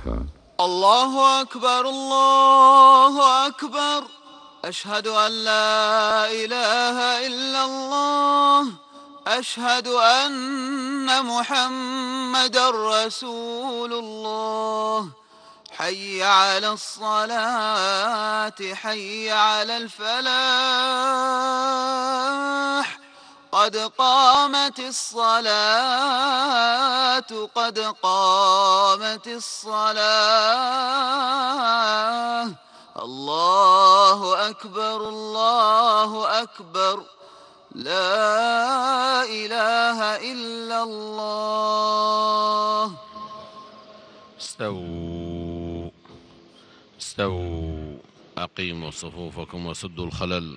وكفى. الله أكبر الله أكبر. أشهد أن لا إله إلا الله. أشهد أن محمدًا رسول الله. حي على الصلاة حي على الفلاح. قد قامت الصلاة قد قامت الصلاة. الله أكبر الله أكبر. لا إله إلا الله. استووا استووا، أقيموا صفوفكم وسدوا الخلل.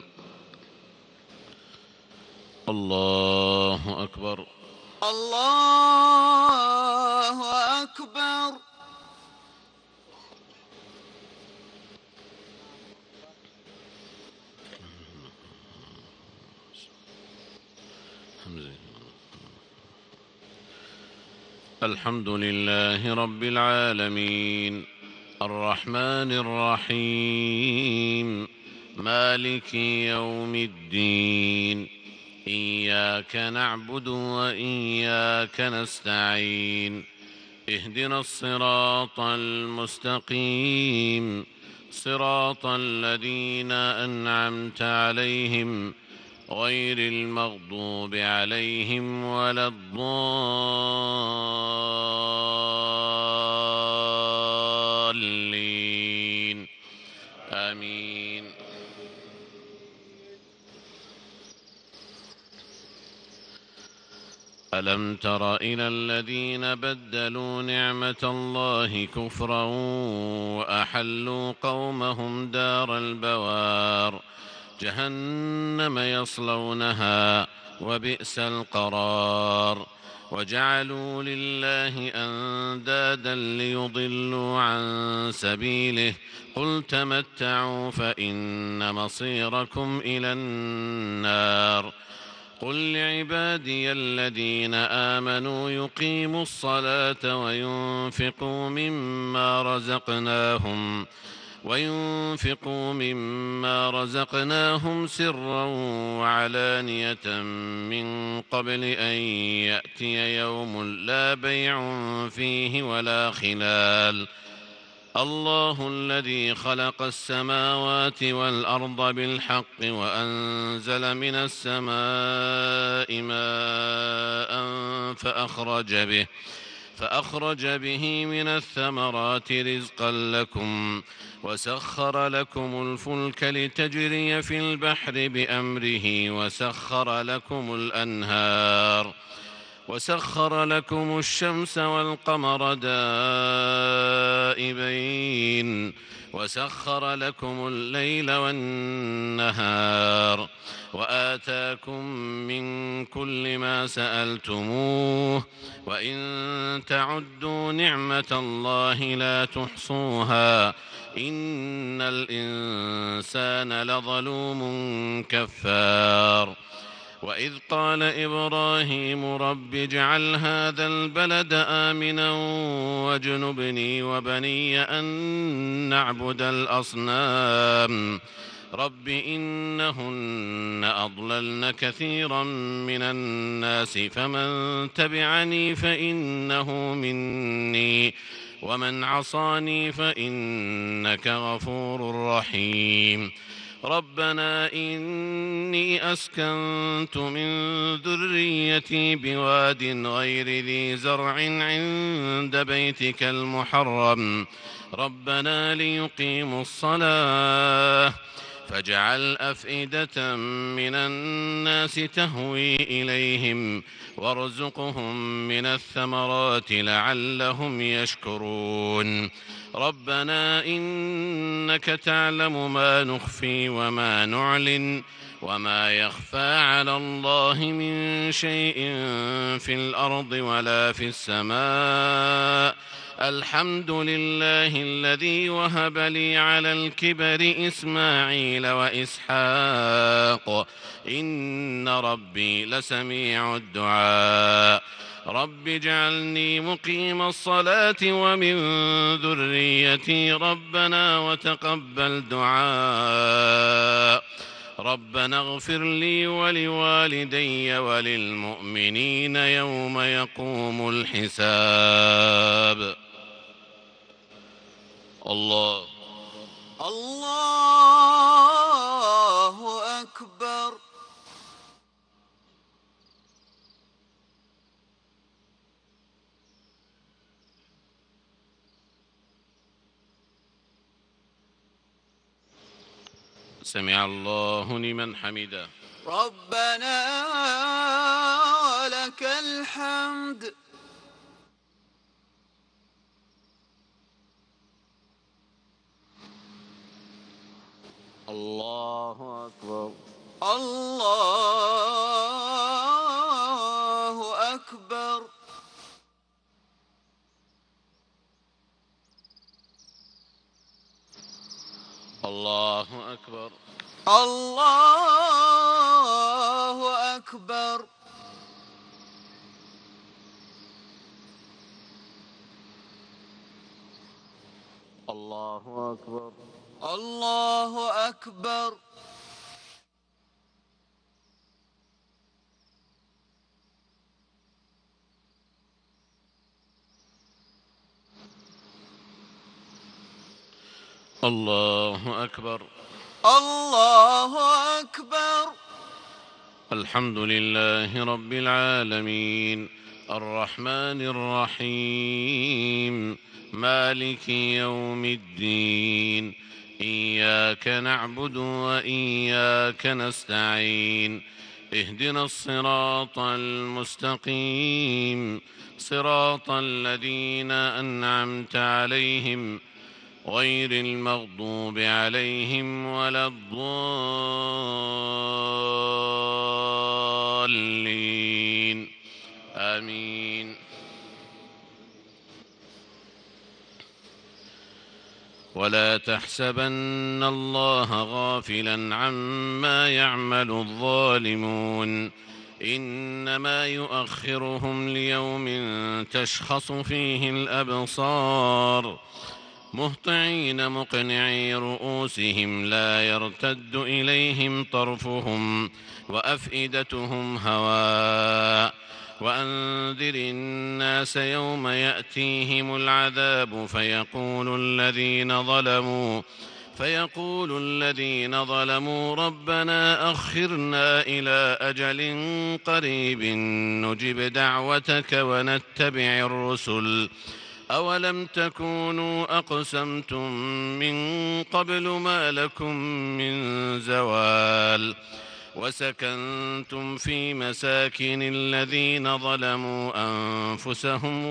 الله أكبر. الله أكبر. الحمد لله رب العالمين، الرحمن الرحيم، مالك يوم الدين. إياك نعبد وإياك نستعين. اهدنا الصراط المستقيم، صراط الذين أنعمت عليهم غير المغضوب عليهم ولا الضالين. آمين. ألم تر إلى الذين بدلوا نعمة الله كفرا وأحلوا قومهم دار البوار جهنم يصلونها وبئس القرار. وجعلوا لله أندادا ليضلوا عن سبيله. قل تمتعوا فإن مصيركم إلى النار. قل لعبادي الذين آمنوا يقيموا الصلاة وينفقوا مما رزقناهم سرا وعلانية من قبل أن يأتي يوم لا بيع فيه ولا خلال. الله الذي خلق السماوات والأرض بالحق وأنزل من السماء ماء فأخرج به من الثمرات رزقا لكم، وسخر لكم الفلك لتجري في البحر بأمره، وسخر لكم الشمس والقمر دائبين، وسخر لكم الليل والنهار، وآتاكم من كل ما سألتموه، وإن تعدوا نعمة الله لا تحصوها، إن الإنسان لظلوم كفار. وإذ قال إبراهيم رب اجعل هذا البلد آمنا واجنبني وبني أن نعبد الأصنام رب إنهن أضللن كثيرا من الناس فمن تبعني فإنه مني ومن عصاني فإنك غفور رحيم. ربنا إني أسكنت من ذريتي بواد غير ذي زرع عند بيتك المحرم ربنا ليقيموا الصلاة فاجعل أفئدة من الناس تهوي إليهم وارزقهم من الثمرات لعلهم يشكرون. ربنا إنك تعلم ما نخفي وما نعلن وما يخفى على الله من شيء في الأرض ولا في السماء. الحمد لله الذي وهب لي على الكبر إسماعيل وإسحاق إن ربي لسميع الدعاء. رب اجعلني مقيم الصلاة ومن ذريتي ربنا وتقبل دعاء ربنا اغفر لي ولوالدي وللمؤمنين يوم يقوم الحساب. الله الله أكبر. سمع الله لمن حمده. ربنا ولك الحمد. الله أكبر. الله أكبر. الله أكبر. الله أكبر. الله أكبر. الله أكبر. الله أكبر. الله أكبر. الحمد لله رب العالمين الرحمن الرحيم مالك يوم الدين إياك نعبد وإياك نستعين اهدنا الصراط المستقيم صراط الذين أنعمت عليهم غير المغضوب عليهم ولا الضالين آمين. ولا تحسبن الله غافلا عما يعمل الظالمون إنما يؤخرهم ليوم تشخص فيه الأبصار مهطعين مقنعي رؤوسهم لا يرتد إليهم طرفهم وأفئدتهم هواء وأنذر الناس يوم يأتيهم العذاب فيقول الذين ظلموا ربنا أخرنا إلى أجل قريب نجب دعوتك ونتبع الرسل أولم تكونوا أقسمتم من قبل ما لكم من زوال وسكنتم في مساكن الذين ظلموا أنفسهم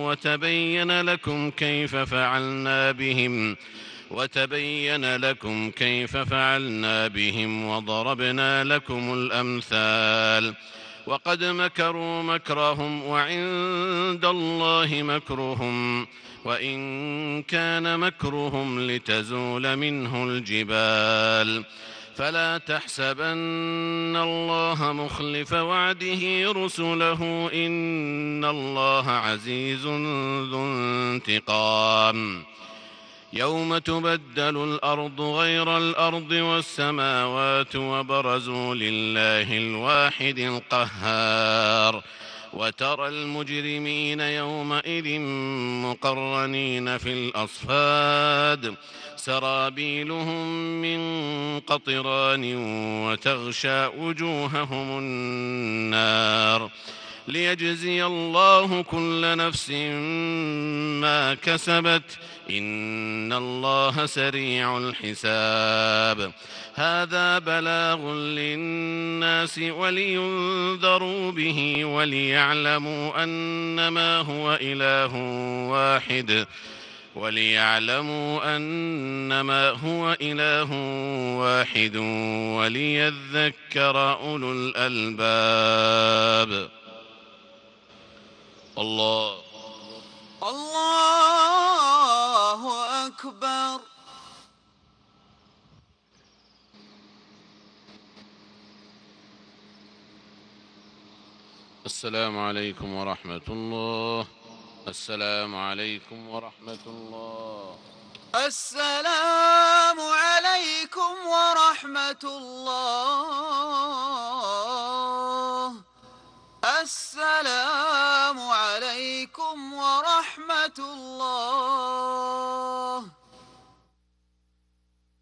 وتبين لكم كيف فعلنا بهم وضربنا لكم الأمثال وقد مكروا مكرهم وعند الله مكرهم وإن كان مكرهم لتزول منه الجبال فلا تحسبن الله مخلف وعده رسله إن الله عزيز ذو انتقام يوم تبدل الأرض غير الأرض والسماوات وبرزوا لله الواحد القهار وترى المجرمين يومئذ مقرنين في الأصفاد سرابيلهم من قطران وتغشى وجوههم النار ليجزي الله كل نفس ما كسبت إن الله سريع الحساب هذا بلاغ للناس ولينذروا به وليعلموا أنما هو إله واحد وليذكر أولو الألباب. الله أكبر. السلام عليكم ورحمة الله. السلام عليكم ورحمة الله. السلام عليكم ورحمة الله. السلام عليكم ورحمة الله.